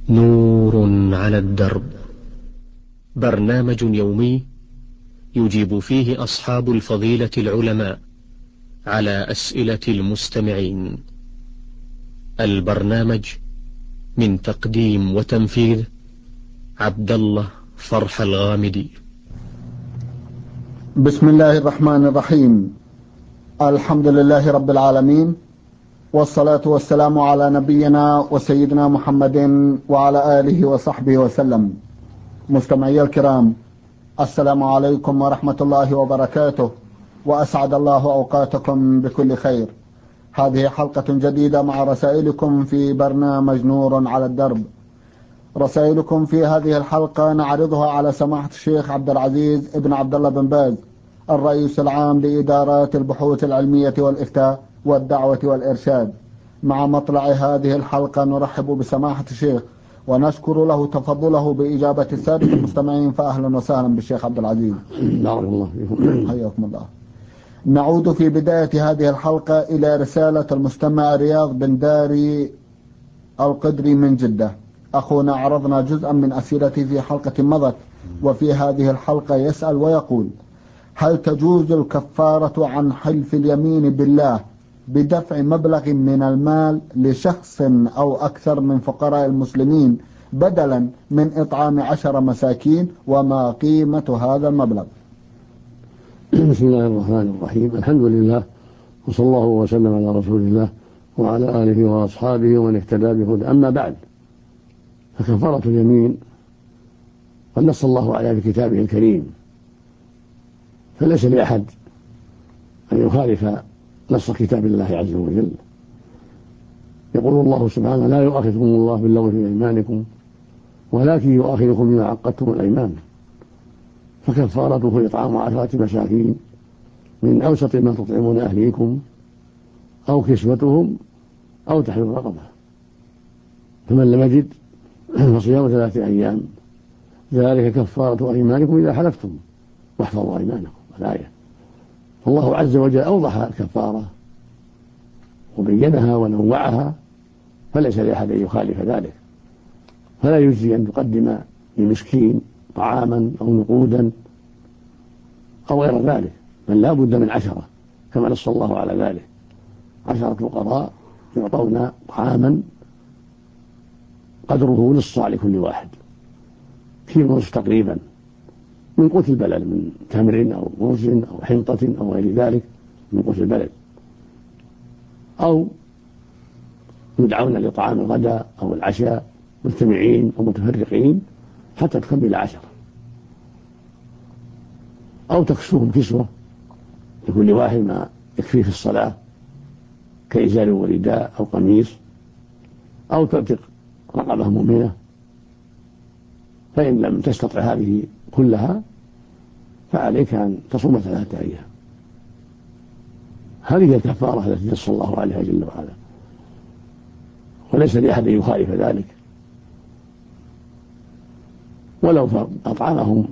نور على الدرب، برنامج يومي يجيب فيه أصحاب الفضيلة العلماء على أسئلة المستمعين. البرنامج من تقديم وتنفيذ عبد الله فرح الغامدي. بسم الله الرحمن الرحيم. الحمد لله رب العالمين، والصلاة والسلام على نبينا وسيدنا محمد وعلى آله وصحبه وسلم. مستمعي الكرام، السلام عليكم ورحمة الله وبركاته، وأسعد الله أوقاتكم بكل خير. هذه حلقة جديدة مع رسائلكم في برنامج نور على الدرب. رسائلكم في هذه الحلقة نعرضها على سماحة الشيخ عبد العزيز ابن عبد الله بن باز، الرئيس العام لإدارات البحوث العلمية والإفتاء والدعوة والإرشاد. مع مطلع هذه الحلقة نرحب بسماحة الشيخ ونشكر له تفضله بإجابة السادة المستمعين، فأهلا وسهلا بالشيخ عبد العزيز. بارك الله فيكم. حياكم الله. نعود في بداية هذه الحلقة إلى رسالة المستمع رياض بن داري القدري من جدة. أخونا عرضنا جزءا من أسئلته في حلقة مضت، وفي هذه الحلقة يسأل ويقول: هل تجوز الكفارة عن حلف اليمين بالله بدفع مبلغ من المال لشخص أو أكثر من فقراء المسلمين بدلا من إطعام 10 مساكين؟ وما قيمة هذا المبلغ؟ بسم الله الرحمن الرحيم. الحمد لله، وصلى الله وسلم على رسول الله وعلى آله وأصحابه ومن اهتدى بهداه. أما بعد، فكفارة اليمين قد نص الله عليها في كتابه الكريم، فليس لأحد أن يخالف نص كتاب الله عز وجل. يقول الله سبحانه: لا يؤاخذكم الله باللغو في أيمانكم ولكن يؤاخذكم بما عقدتم الأيمان، فكفارته إطعام 10 مساكين من أوسط ما تطعمون أهليكم أو كسوتهم أو تحرير رقبة، فمن لم يجد فصيام 3 أيام، ذلك كفارة أيمانكم إذا حلفتم واحفظوا أيمانكم. الآية. الله عز وجل أوضح الكفارة وبينها ونوعها، فليس لأحد أن يخالف ذلك. فلا يجزي أن تقدم لمسكين طعاما أو نقودا أو غير ذلك، بل لا بد من 10 كما نص الله على ذلك. 10 فقراء يعطون طعاما قدره نصف لكل واحد، كيلو ونصف تقريبا من قوت البلد، من تمر أو رز أو حنطة أو غير ذلك من قوت البلد، أو يدعون لطعام الغداء أو العشاء مجتمعين أو متفرقين حتى تكمل 10، أو تكسوهم كسوة لكل واحد ما يكفيه في الصلاة كإزار ورداء أو قميص، أو تعتق رقبة مؤمنة. فإن لم تستطع هذه كلها فعليك أن تصوم 3 أيام. هذه الكفارة التي نص الله عليها جل وعلا، وليس لأحد أن يخالف ذلك. ولو أطعمهم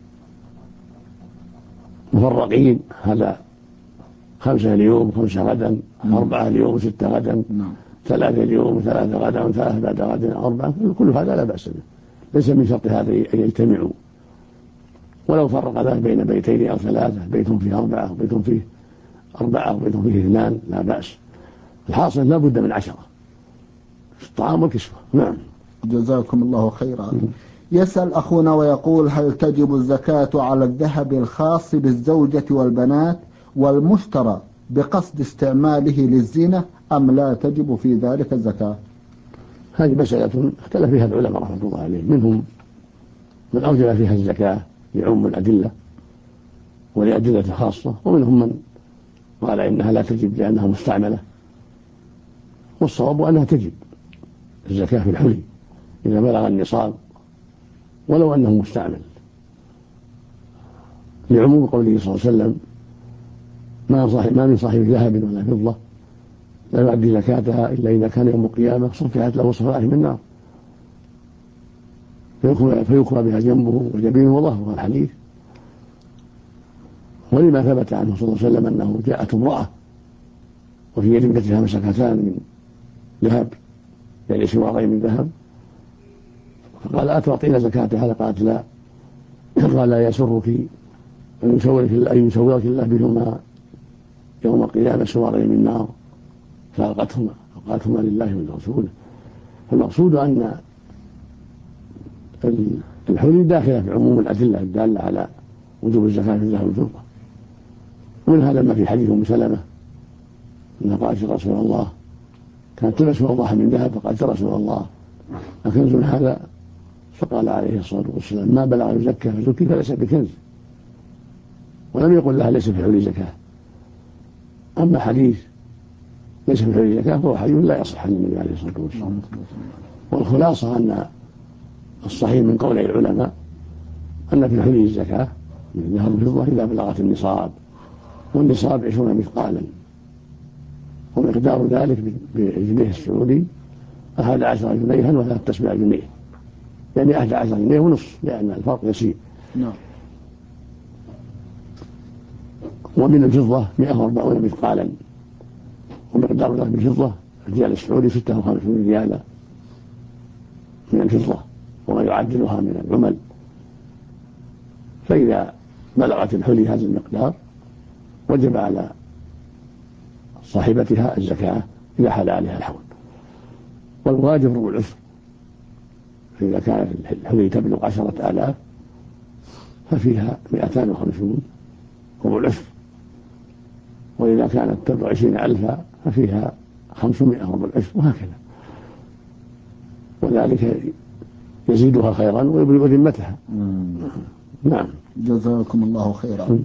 مفرقين، هذا 5 اليوم 5 غدا، 4 اليوم 6 غدا، 3 اليوم 3 غدا، 3 بعد غد 4، كل هذا لا بأس به، ليس من شرط هذا أن يجتمعوا. ولو فرق ذلك بين بيتين أو 3، بيت فيه 4 وبيت فيه 4 وبيت فيه 2، لا بأس. الحاصل لا بد من 10 الطعام والكسوة. نعم. جزاكم الله خيرا. يسأل أخونا ويقول: هل تجب الزكاة على الذهب الخاص بالزوجة والبنات والمشترى بقصد استعماله للزينة، أم لا تجب في ذلك الزكاة؟ هذه مسألة اختلف فيها العلماء رحمة الله عليهم، منهم من أوجب فيها الزكاة لعموم الأدلة ولأدلة خاصة، ومنهم من قال إنها لا تجب لأنها مستعملة. والصواب أنها تجب الزكاة في الحلي إذا بلغ النصاب ولو أنه مستعمل، لعموم قوله صلى الله عليه وسلم: ما من صاحب ذهب ولا فضة لا يؤدي زكاتها إلا إذا كان يوم القيامة صفحت له صفائح من نار فيكوى بها جنبه وجبينه وظهره. الحديث. ولما ثبت عنه صلى الله عليه وسلم أنه جاءت امرأة وفي يد ابنتها مسكتان من ذهب، يعني سوارين من ذهب، فقال أتعطينا زكاتها؟ قالت لا. قال يسرك أن يسورك الله بهما يوم القيامة سوارين من نار، فألقتهما وقالتهما لله ولرسوله. فالمقصود أن الحلي داخلة في عموم الأدلة الدالة على وجوب الزكاة في الذهب والفضة. ومن هذا ما في حديث أم سلمة أنها قالت يا رسول الله كانت تلبس وضاحة من ذهب، فقالت يا رسول الله أكنز هذا؟ فقال عليه الصلاة والسلام ما بلغ يزكى فزكي فليس بكنز، ولم يقل لها ليس في الحلي زكاة. أما حديث ليس في الحلي زكاة فهو حديث لا يصح عن النبي عليه الصلاة والسلام. والخلاصة أن الصحيح من قول العلماء أن في الحلي الزكاة من الذهب والفضة إذا بلغت النصاب، والنصاب 20 مثقالا، ومقدار ذلك بالجنيه السعودي 11 جنيها و3 جنيه، يعني 11 جنيه ونصف، لأن الفرق يسير. نعم. ومن الفضة 140 مثقالا، ومقدار ذلك بالفضة الريال السعودي 56 ريالا من الفضة وما يعدلها من العمل. فإذا بلغت الحلي هذا المقدار وجب على صاحبتها الزكاة إذا حال عليها الحول. والواجب ربع العشر، فإذا كانت الحلي تبلغ 10,000 ففيها 250 ربع العشر، وإذا كانت تبلغ 20,000 ففيها 500 ربع العشر، وهكذا. وذلك يزيدها خيرا ويبلغ ذمتها. نعم. جزاكم الله خيرا.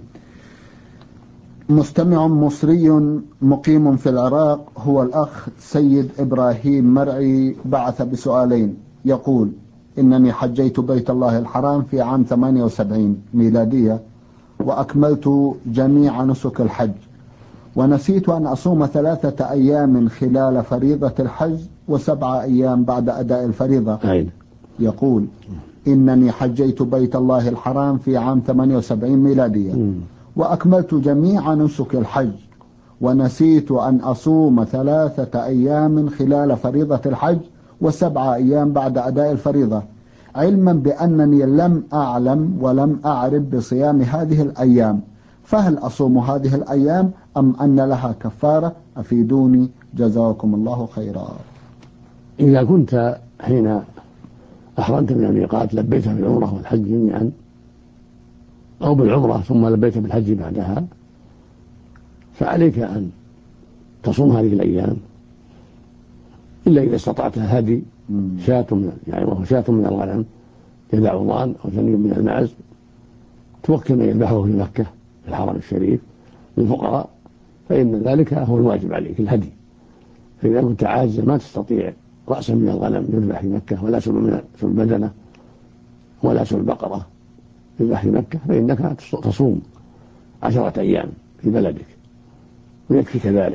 مستمع مصري مقيم في العراق هو الأخ سيد إبراهيم مرعي بعث بسؤالين، يقول: إنني حجيت بيت الله الحرام في عام 78 ميلادية، وأكملت جميع نسك الحج، ونسيت أن أصوم 3 أيام خلال فريضة الحج و7 أيام بعد أداء الفريضة. يقول: إنني حجيت بيت الله الحرام في عام 78 ميلادية، وأكملت جميع نسك الحج، ونسيت أن أصوم 3 أيام خلال فريضة الحج و7 أيام بعد أداء الفريضة، علما بأنني لم أعلم ولم أعرف بصيام هذه الأيام، فهل أصوم هذه الأيام أم أن لها كفارة؟ أفيدوني جزاكم الله خيرا. إذا كنت حين أحرمت من الميقات لبيت بالعمرة والحج جميعا، أو بالعمرة ثم لبيت بالحج بعدها، فعليك أن تصوم هذه الأيام، إلا إذا استطعت هدي شاة وهو شاة من الغنم جذع ضان أو ثني من المعز، توكل من يذبحه في مكة في الحرم الشريف للفقراء، فإن ذلك هو الواجب عليك الهدي. فإذا كنت عاجزا ما تستطيع رأسا من الغنم يذبح في مكة، ولا سلب بدنة، ولا سلب بقرة يذبح في مكة، فإنك تصوم 10 أيام في بلدك ويكفيك ذلك.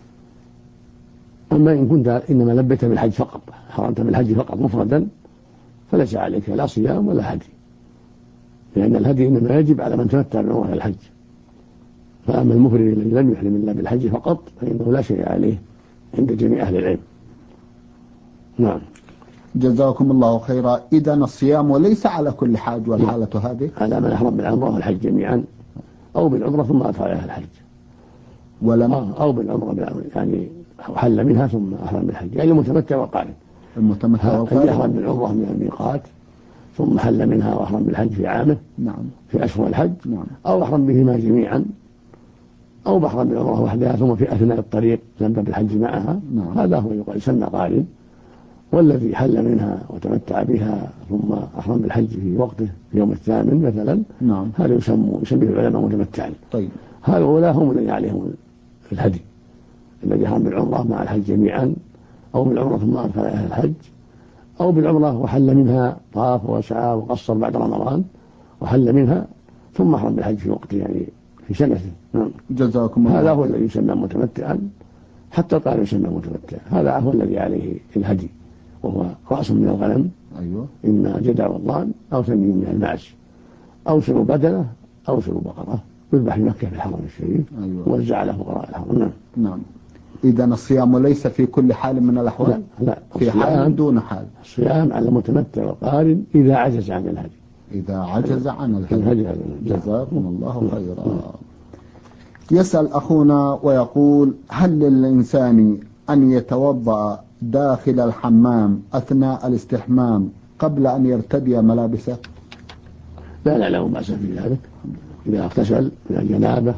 أما إن كنت إنما لبيت بالحج فقط، حرمت بالحج فقط مفردا، فليس عليك لا صيام ولا هدي، لأن الهدي إنما يجب على من تمتع بعمرة الحج. فأما المفرد الذي لم يحرم إلا بالحج فقط فإنه لا شيء عليه عند جميع أهل العلم. نعم. جزاكم الله خيرا. إذا الصيام وليس على كل حاج والحالة هذه؟ على من أحرم بالعمرة والحج جميعا، أو بالعمرة ثم أدخل عليها الحج، أو بالعمرة يعني حل منها ثم أحرم بالحج، يعني المتمتع والقارن. أن يحرم بالعمرة من الميقات ثم حل منها وأحرم بالحج في عامه، نعم، في أشهر الحج، نعم، أو أحرم بهما جميعا، أو بحرم بالعمرة وحدها ثم في أثناء الطريق لم بالحج معها، نعم. هذا هو يسمى قارن. والذي حل منها وتمتع بها ثم أحرم بالحج في وقته في يوم الثامن مثلا، نعم، هذا يسميه العلماء متمتعا. طيب. هؤلاء هم الذين عليهم الهدي، الذي أحرم بالعمرة مع الحج جميعا، أو بالعمرة ثم أدخل عليها الحج، أو بالعمرة وحل منها طاف وسعى وقصر بعد رمضان وحل منها ثم أحرم بالحج في وقته، يعني في سنته. جزاكم الله. هذا هو الذي يسمى متمتعا، حتى قال يسمى متمتعا. هذا هو الذي عليه الهدي، وهو رأس من الغنم، أيوة، إما جدع والضان أو ثني من المعز، أو سلو بدنة أو سلو بقرة، يذبح في مكة في الحرم الشريف، أيوة، ووزع على فقراء الحرم. نعم. إذا الصيام ليس في كل حال من الأحوال؟ لا، في حال دون حال. الصيام على المتمتع والقارن إذا عجز عن الهدي. إذا عجز عن الهدي. جزاكم الله خيرا. يسأل أخونا ويقول: هل للإنسان أن يتوضأ داخل الحمام أثناء الاستحمام قبل أن يرتدي ملابسه؟ لا له بأس في ذلك إذا اغتسل من الجنابة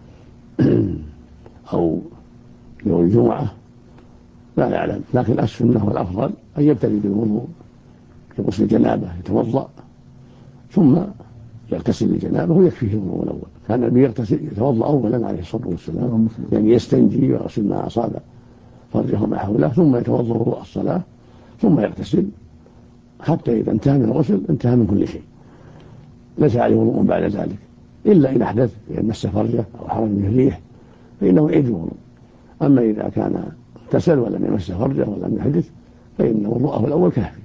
أو يوم الجمعة، لا يعلم، لكن السنة والأفضل أن يبتدي بالوضوء لغسل الجنابة، يتوضأ ثم يغتسل الجنابة ويكفيه الوضوء الأول. كان النبي يتوضأ أولا عليه الصلاة والسلام، يعني يستنجي ويغسل ما أصاب فرجه وما حوله، ثم يتوضأ وضوء الصلاة ثم يغتسل حتى إذا انتهى من الغسل انتهى من كل شيء، ليس عليه وضوء بعد ذلك إلا إن أحدث، إن مس فرجه أو حرم به الريح فإنه يعيد الوضوء. أما إذا كان اغتسل ولم يمس فرجه ولم يحدث فإن وضوءه الأول كافي.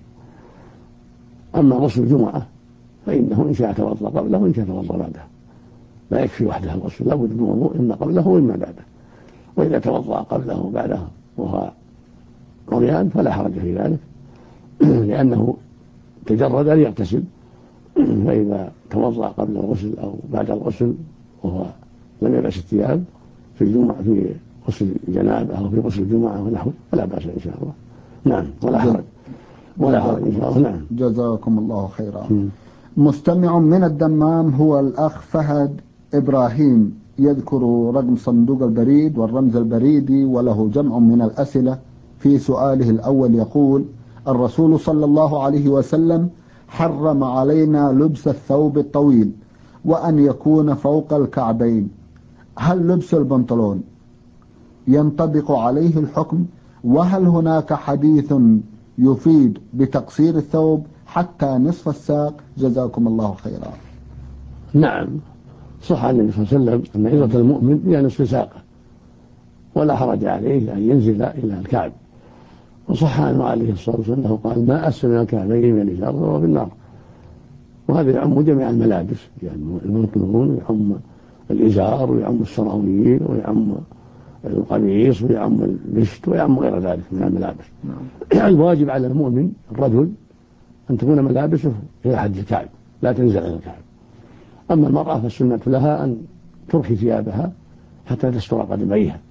أما غسل الجمعة فإنه إن شاء توضأ قبله وإن شاء توضأ بعده، لا يكفي وحده الغسل، لا بد من وضوء إما قبله وإما بعده. وإذا توضأ قبله وبعده وهو عريان فلا حرج في ذلك لأنه تجرد أن يغتسل. فإذا توضأ قبل الغسل أو بعد الغسل وهو لم يلبس الثياب في الجمعة، في غسل الجنابة أو في غسل الجمعة ونحوه، فلا بأس إن شاء الله. نعم، ولا حرج إن شاء الله. نعم، جزاكم الله خيرا. مستمع من الدمام هو الأخ فهد إبراهيم، يذكر رقم صندوق البريد والرمز البريدي وله جمع من الأسئلة. في سؤاله الأول يقول: الرسول صلى الله عليه وسلم حرم علينا لبس الثوب الطويل وأن يكون فوق الكعبين، هل لبس البنطلون ينطبق عليه الحكم؟ وهل هناك حديث يفيد بتقصير الثوب حتى نصف الساق؟ جزاكم الله خيرا. نعم، صح عن النبي صلى الله عليه وسلم أن عزة المؤمن هي نصف ساقه ولا حرج عليه أن ينزل إلى الكعب. وصح عنه عليه الصلاة والسلام أنه قال: ما أسفل من الكعبين من الإزار فهو في النار. وهذا يعم جميع الملابس، يعني البنطلون ويعم الإزار ويعم السراويل ويعم القميص ويعم المشت ويعم غير ذلك من الملابس. الواجب على المؤمن الرجل أن تكون ملابسه إلى حد الكعب، لا تنزل إلى الكعب. أما المرأة فالسنة لها أن ترخي ثيابها حتى تستر قدميها،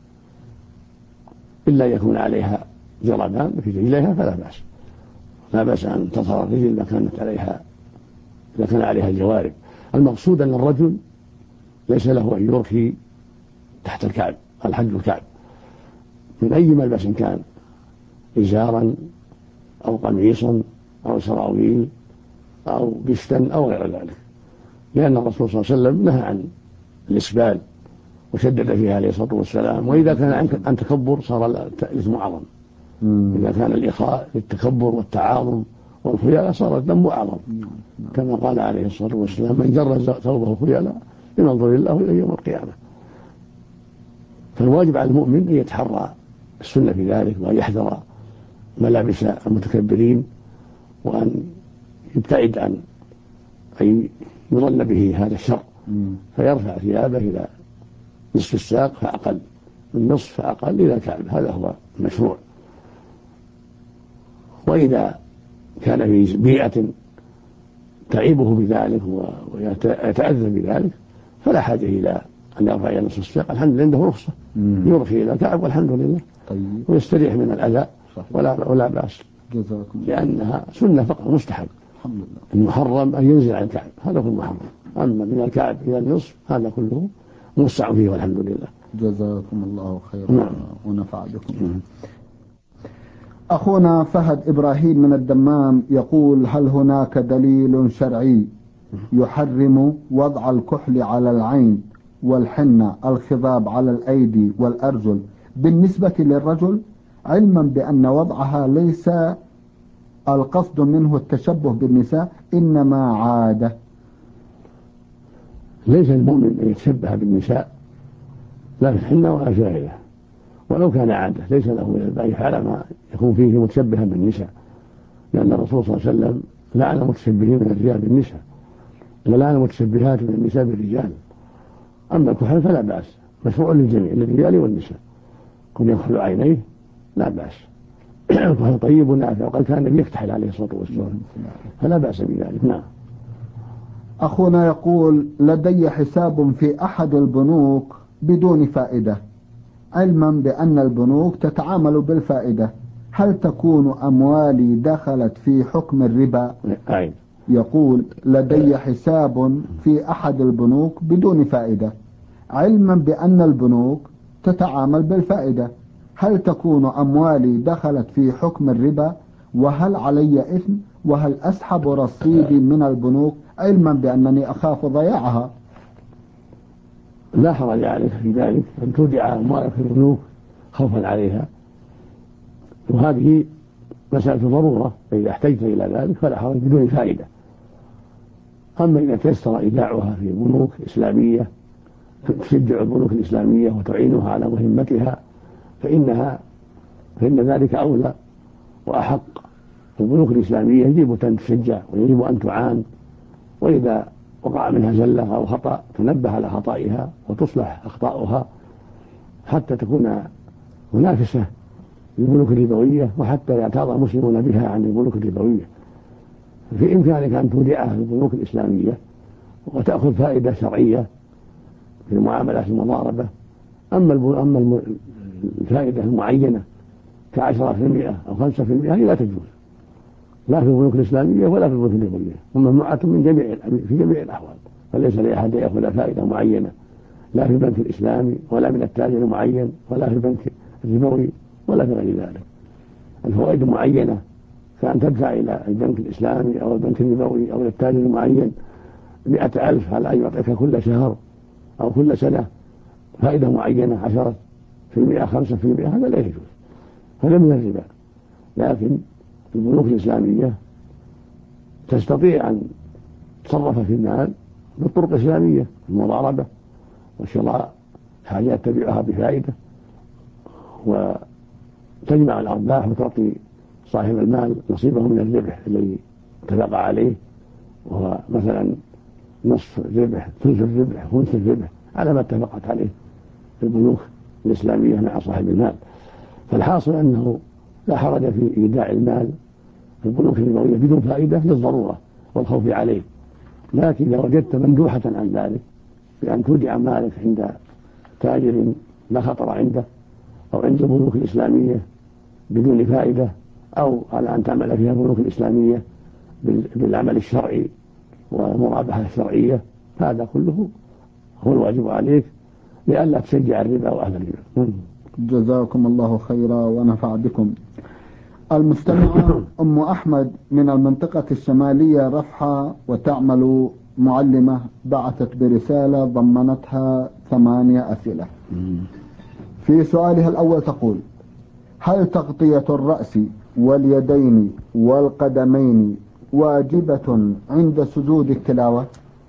إلا يكون عليها جربان في رجليها فلا بأس، لا بأس أن تظهر الرجل ما كانت عليها، إذا كان عليها الجوارب. المقصود أن الرجل ليس له أن يرخي تحت الكعب، الحد الكعب، من أي ملبس كان، إزارا أو قميصا أو سراويل أو بشتا أو غير ذلك، لأن الرسول صلى الله عليه وسلم نهى عن الإسبال وشدد فيها عليه الصلاة والسلام. وإذا كان عن تكبر صار الإثم أعظم. إذا كان الإخاء للتكبر والتعاظم والخيلاء صار الذنب أعظم، كما قال عليه الصلاة والسلام: من جر ثوبه خيلاء ينظر الله إلى يوم القيامة. فالواجب على المؤمن أن يتحرى السنة في ذلك، وأن يحذر ملابس المتكبرين، وأن يبتعد عن أن يظن به هذا الشر، فيرفع ثيابه إلى نصف الساق فأقل، من نصف فأقل إلى الكعب، هذا هو المشروع. وإذا كان في بيئة تعيبه بذلك ويتأذى بذلك فلا حاجة إلى أن يرفع إلى نصف الساق، الحمد لله عنده رخصة يرخي إلى الكعب والحمد لله، ويستريح من الأذى ولا بأس، لأنها سنة فقط مستحب. المحرم أن ينزل عن الكعب، هذا هو المحرم. أما من الكعب إلى النصف هذا كله موسع فيه والحمد لله. جزاكم الله خيرا ونفع بكم. أخونا فهد إبراهيم من الدمام يقول: هل هناك دليل شرعي يحرم وضع الكحل على العين والحنة الخضاب على الأيدي والأرجل بالنسبة للرجل، علما بأن وضعها ليس القصد منه التشبه بالنساء إنما عادة؟ ليس المؤمن أن يتشبه بالنساء لا في الحنة ولا في غيرها، ولو كان عادة ليس له أن يفعل ما يكون فيه متشبها بالنساء، لأن الرسول صلى الله عليه وسلم لعن المتشبهين من الرجال بالنساء ولعن المتشبهات من النساء بالرجال. أما الكحل فلا بأس، مشروع للجميع، للرجال والنساء، كن يكحل عينيه لا بأس. وهو طيب نافع، وقد كان النبي يكتحل عليه الصلاة والسلام، فلا بأس بذلك. نعم. أخونا يقول: لدي حساب في أحد البنوك بدون فائدة، علما بأن البنوك تتعامل بالفائدة، هل تكون أموالي دخلت في حكم الربا؟ أعيد. يقول: لدي حساب في أحد البنوك بدون فائدة، علما بأن البنوك تتعامل بالفائدة، هل تكون أموالي دخلت في حكم الربا؟ وهل علي إثم؟ وهل أسحب رصيدي من البنوك علما بأنني أخاف ضياعها؟ لا حرج عليك في ذلك أن تودع أموالك في البنوك خوفا عليها، وهذه مسألة ضرورة، فإذا احتجت إلى ذلك فلا حرج بدون فائدة. أما إذا تيسر إيداعها في بنوك إسلامية تشجع البنوك الإسلامية وتعينها على مهمتها فإن ذلك أولى وأحق. البنوك الإسلامية يجب أن تشجع ويجب أن تعان، وإذا وقع منها زلة أو خطأ تنبه على خطئها وتصلح أخطاؤها حتى تكون منافسة للبنوك الربوية، وحتى يعتاض المسلمون بها عن البنوك الربوية. في إمكانك أن تودعها في البنوك الإسلامية وتأخذ فائدة شرعية في المعاملات المضاربة. أما الفائدة المعينة ك10% أو 5% هذه لا تجوز، لا في البنوك الإسلامية ولا في البنوك الربوية، وممنوعة في جميع الأحوال. فليس لأحد يأخذ فائدة معينة لا في البنك الإسلامي ولا من التاجر المعين ولا في البنك الربوي ولا في غير ذلك. الفوائد معينة، كأن تدفع إلى البنك الإسلامي أو البنك الربوي أو التاجر المعين 100,000 على أن يعطيك كل شهر أو كل سنة فائدة معينة 10%، 5%، هذا لا يجوز، هذا من الربا. لكن البنوك الإسلامية تستطيع أن تصرف في المال بالطرق الإسلامية، المضاربة وشراء حاجات تبيعها بفائدة، وتجمع الأرباح وتعطي صاحب المال نصيبه من الربح الذي اتفق عليه، وهو مثلا نصف الربح، ثلث الربح، خمس الربح، على ما اتفقت عليه في البنوك الإسلامية مع صاحب المال. فالحاصل أنه لا حرج في إيداع المال في البنوك الربوية بدون فائدة للضرورة والخوف عليه. لكن إذا وجدت مندوحة عن ذلك بأن تودع مالك عند تاجر لا خطر عنده أو عند البنوك الإسلامية بدون فائدة، أو على أن تعمل فيها البنوك الإسلامية بالعمل الشرعي والمرابحة الشرعية، هذا كله هو الواجب عليك لئلا تشجع الربا وأهل الربا. جزاكم الله خيرا ونفع بكم. المستمعة أم أحمد من المنطقة الشمالية رفحة وتعمل معلمة بعثت برسالة ضمنتها 8 أسئلة. في سؤالها الأول تقول: هل تغطية الرأس واليدين والقدمين واجبة عند سجود التلاوة؟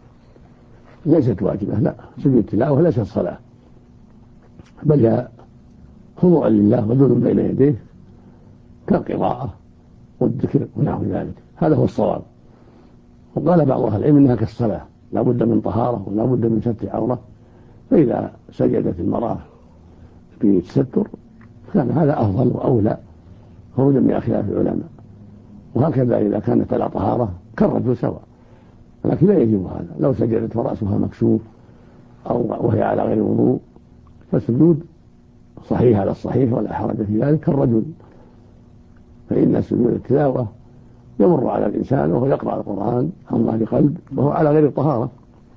ليست واجبة، لا، سجود التلاوة ليست صلاة، بل هي خضوع لله وذل بين يديه كالقراءة والذكر ونحو ذلك، هذا هو الصواب. وقال بعض أهل العلم إنها كالصلاة، لا بد من طهارة ولا بد من ستر عورة، فإذا سجدت المرأة بالتستر كان هذا أفضل وأولى خروجا من خلاف العلماء. وهكذا إذا كانت على طهارة كالرجل سواء، لكن لا يجب هذا. لو سجدت ورأسها مكشوف أو وهي على غير وضوء فالسجود صحيح على الصحيح ولا حرج في ذلك كالرجل، فإن سجود التلاوة يمر على الإنسان وهو يقرأ القرآن عن ظهر قلب وهو على غير الطهارة،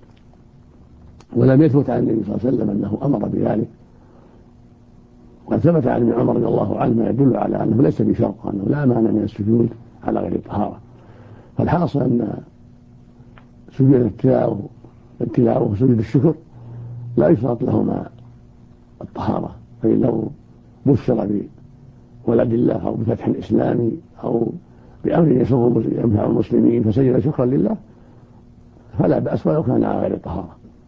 ولم يثبت عن النبي صلى الله عليه وسلم أنه أمر بذلك. وقد ثبت عن ابن عمر رضي الله عنه ما يدل على أنه ليس بشرط، أنه لا مانع من السجود على غير الطهارة. فالحاصل أن سجود التلاوة وسجود الشكر لا يشترط لهما الطهارة، فإن لو بشر بولد الله أو بفتح إسلامي أو بأمر ينفع المسلمين فسجد شكرا لله فلا بأس ولو كان على غير الطهارة.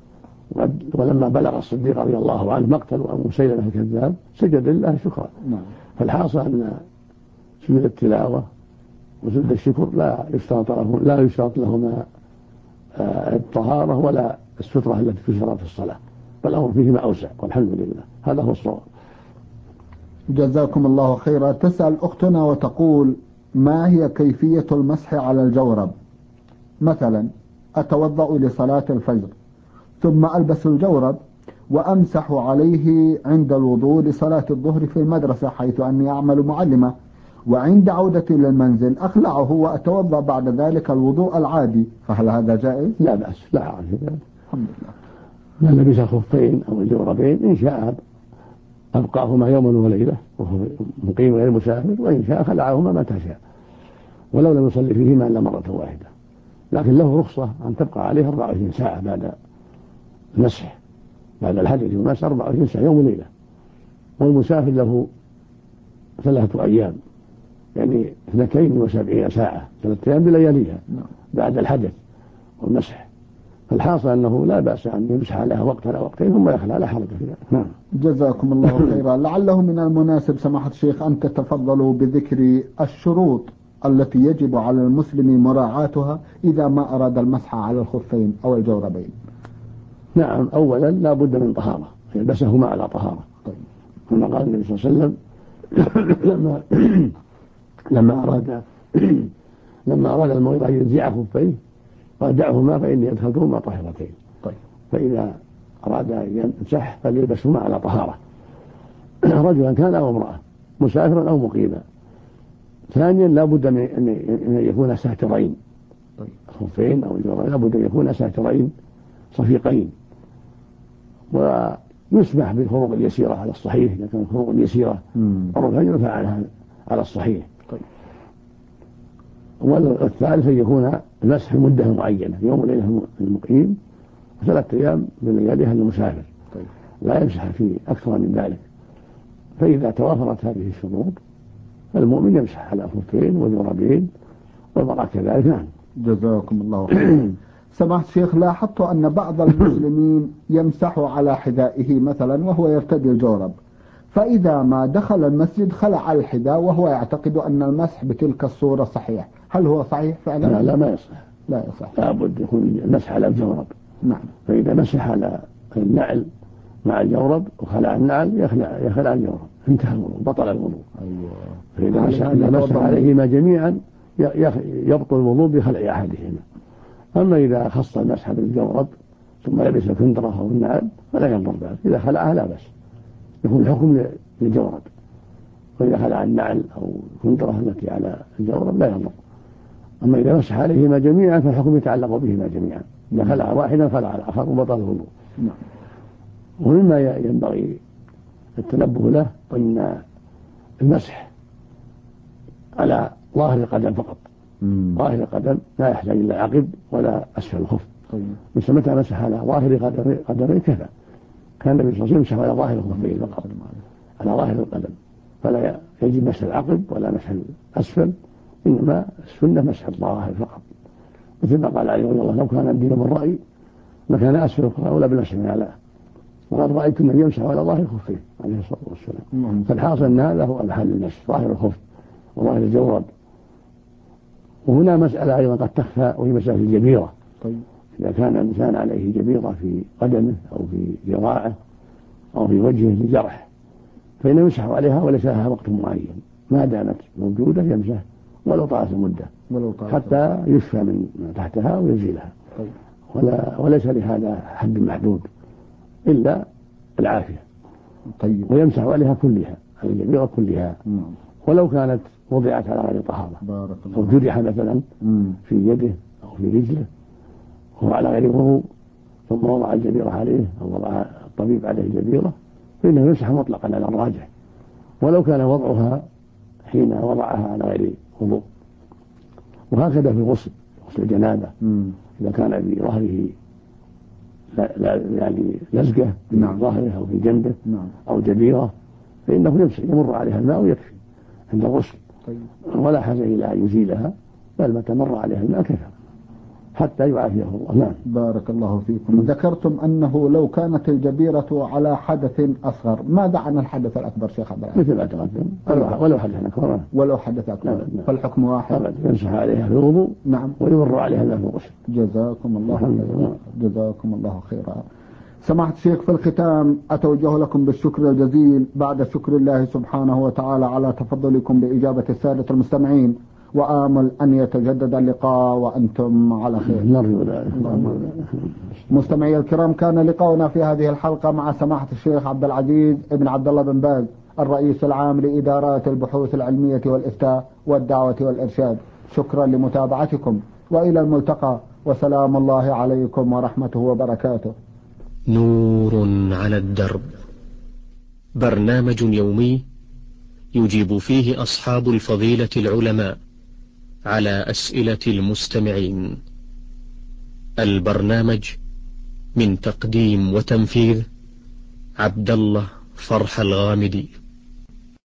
ولما بلغ الصديق رضي الله عنه مقتل مسيلمة الكذاب سجد لله شكرا. فالحاصل أن سجود التلاوة وسجود الشكر لا يشترط لهما الطهارة ولا السترة التي تشترط في الصلاة، فالأمر فيهما أوسع والحمد لله، هذا هو الصواب. جزاكم الله خيرا. تسأل أختنا وتقول: ما هي كيفية المسح على الجورب؟ مثلا أتوضأ لصلاة الفجر ثم ألبس الجورب وأمسح عليه عند الوضوء لصلاة الظهر في المدرسة حيث أني أعمل معلمة، وعند عودتي للمنزل أخلعه وأتوضأ بعد ذلك الوضوء العادي، فهل هذا جائز؟ لا بأس، لا حرج في ذلك. الحمد لله. من لبس الخفين أو الجوربين إن شاء أبقاهما يوما وليلة وهو مقيم غير مسافر، وإن شاء خلعهما متى شاء، ولو لم يصلي فيهما إلا مرة واحدة، لكن له رخصة أن تبقى عليه 24 ساعة بعد المسح، بعد الحدث والمسح 24 ساعة يوم وليلة. والمسافر له 3 أيام، يعني 72 ساعة، 3 أيام بلياليها بعد الحدث والمسح. فالحاصل أنه لا بأس أن يمسح لها وقت على وقتين ثم يخلع، لا حرج في ذلك. نعم. جزاكم الله خيرا. لعله من المناسب سماحة الشيخ أن تتفضلوا بذكر الشروط التي يجب على المسلم مراعاتها إذا ما أراد المسح على الخفين أو الجوربين. نعم، أولا لا بد من طهارة، يلبسهما على طهارة. طيب. كما قال النبي صلى الله عليه وسلم لما أراد المريض أن ينزع خفيه قال: دعهما فإني أدخلتهما طاهرتين. طيب. فإذا أراد أن يمسح فليلبسهما على طهارة، رجلا كان أو امرأة، مسافرا أو مقيما. ثانيا لا بد من أن يكون ساترين. طيب. الخفين أو الجوربين لا بد أن يكون ساترين صفيقين، ويسمح بالفروق اليسيرة على الصحيح إذا كانت الفروق اليسيرة عرفا يرفع عنها على الصحيح. طيب. والثالث أن يكون المسح مدة معينة، يوم وليلة للمقيم و3 أيام بلياليها للمسافر. طيب. لا يمسح في أكثر من ذلك. فإذا توافرت هذه الشروط فالمؤمن يمسح على الخفين والجوربين والمرأة كذلك. نعم. جزاكم الله خيرا. سماحة الشيخ، لاحظت أن بعض المسلمين يمسح على حذائه مثلا وهو يرتدي الجورب، فإذا ما دخل المسجد خلع الحذاء وهو يعتقد أن المسح بتلك الصورة صحيح، هل هو صحيح فعلا؟ لا ما يصح. لا يصح. لابد يكون المسح على الجورب. نعم. فإذا مسح على النعل مع الجورب وخلع النعل يخلع الجورب، انتهى الوضوء، بطل الوضوء. أيوة. فإذا مسح عليهما جميعا يبطل الوضوء بخلع أحدهما. أما إذا خص المسح بالجورب ثم لبس الكندرة أو النعل فلا ينظر ذلك، إذا خلعها لا بأس، يكون الحكم للجورب. وإذا خلع النعل أو الكندرة التي على الجورب لا ينظر. أما إذا مسح عليهما جميعا فالحكم يتعلق بهما جميعا، إذا خلع واحدا خلع الآخر وبطل الوضوء. نعم. ومما ينبغي التنبه له أن المسح على ظاهر القدم فقط. ظاهر القدم لا يحتاج إلى عقب ولا أسفل الخف. طيب. بس متى مسح على ظاهر قدمين كفى. كان النبي صلى الله عليه وسلم يمسح على ظاهر الخفين فقط، على ظاهر القدم، فلا يجب مسح العقب ولا مسح الأسفل، إنما السنة مسح الظاهر فقط. مثل ما قال علي رضي الله: لو كان الدين بالرأي لكان أسفل الخف أولى بالمسح من أعلاه، وقد رأيت النبي يمسح على ظاهر الخفين عليه الصلاة والسلام. فالحاصل أن هذا هو محل المسح، ظاهر الخف وظاهر الجورب. وهنا مسألة أيضا قد تخفى، وهي مسألة الجبيرة. طيب. إذا كان الإنسان عليه جبيرة في قدمه أو في ذراعه أو في وجهه لجرح فإنه يمسح عليها وليس لها وقت معين، ما دامت موجودة يمسح ولو طالت المدة حتى يشفى من تحتها ويزيلها. طيب. وليس لهذا حد محدود إلا العافية. طيب. ويمسح عليها كلها، على الجبيرة كلها. ولو كانت وضعت على غير طهارة أو جرح مثلا في يده أو في رجله وهو على غير وضوء ثم وضع الجبيرة عليه أو وضع الطبيب عليه الجبيرة فإنه يمسح مطلقا على الراجح، ولو كان وضعها حين وضعها على غير وضوء. وهكذا في غسل الجنابة، إذا كان في ظهره يعني لزقة في ظهره أو في جنبه أو جبيرة فإنه يمر عليها الماء ويكفي عند الغسل. طيب. ولا حاجة إلى أن يزيلها، بل متى مر عليها الماء كفى حتى يعافيه الله. نعم. بارك الله فيكم. ذكرتم أنه لو كانت الجبيرة على حدث أصغر، ماذا عن الحدث الأكبر شيخ عبد العزيز؟ مثل ما تقدم، ولو حدث أكبر. ولو حدث أكبر فالحكم واحد. يمسح عليها في الوضوء. نعم. ويمر عليها الماء في الغسل. جزاكم الله خيرا. جزاكم الله خيرا. سماحة الشيخ، في الختام أتوجه لكم بالشكر الجزيل بعد شكر الله سبحانه وتعالى على تفضلكم بإجابة السادة المستمعين، وآمل أن يتجدد اللقاء وأنتم على خير. نرجو ذلك. مستمعي الكرام، كان لقاؤنا في هذه الحلقة مع سماحة الشيخ عبد العزيز بن عبد الله بن باز، الرئيس العام لإدارات البحوث العلمية والإفتاء والدعوة والإرشاد. شكرا لمتابعتكم، وإلى الملتقى، وسلام الله عليكم ورحمته وبركاته. نور على الدرب، برنامج يومي يجيب فيه أصحاب الفضيلة العلماء على أسئلة المستمعين. البرنامج من تقديم وتنفيذ عبد الله فرح الغامدي.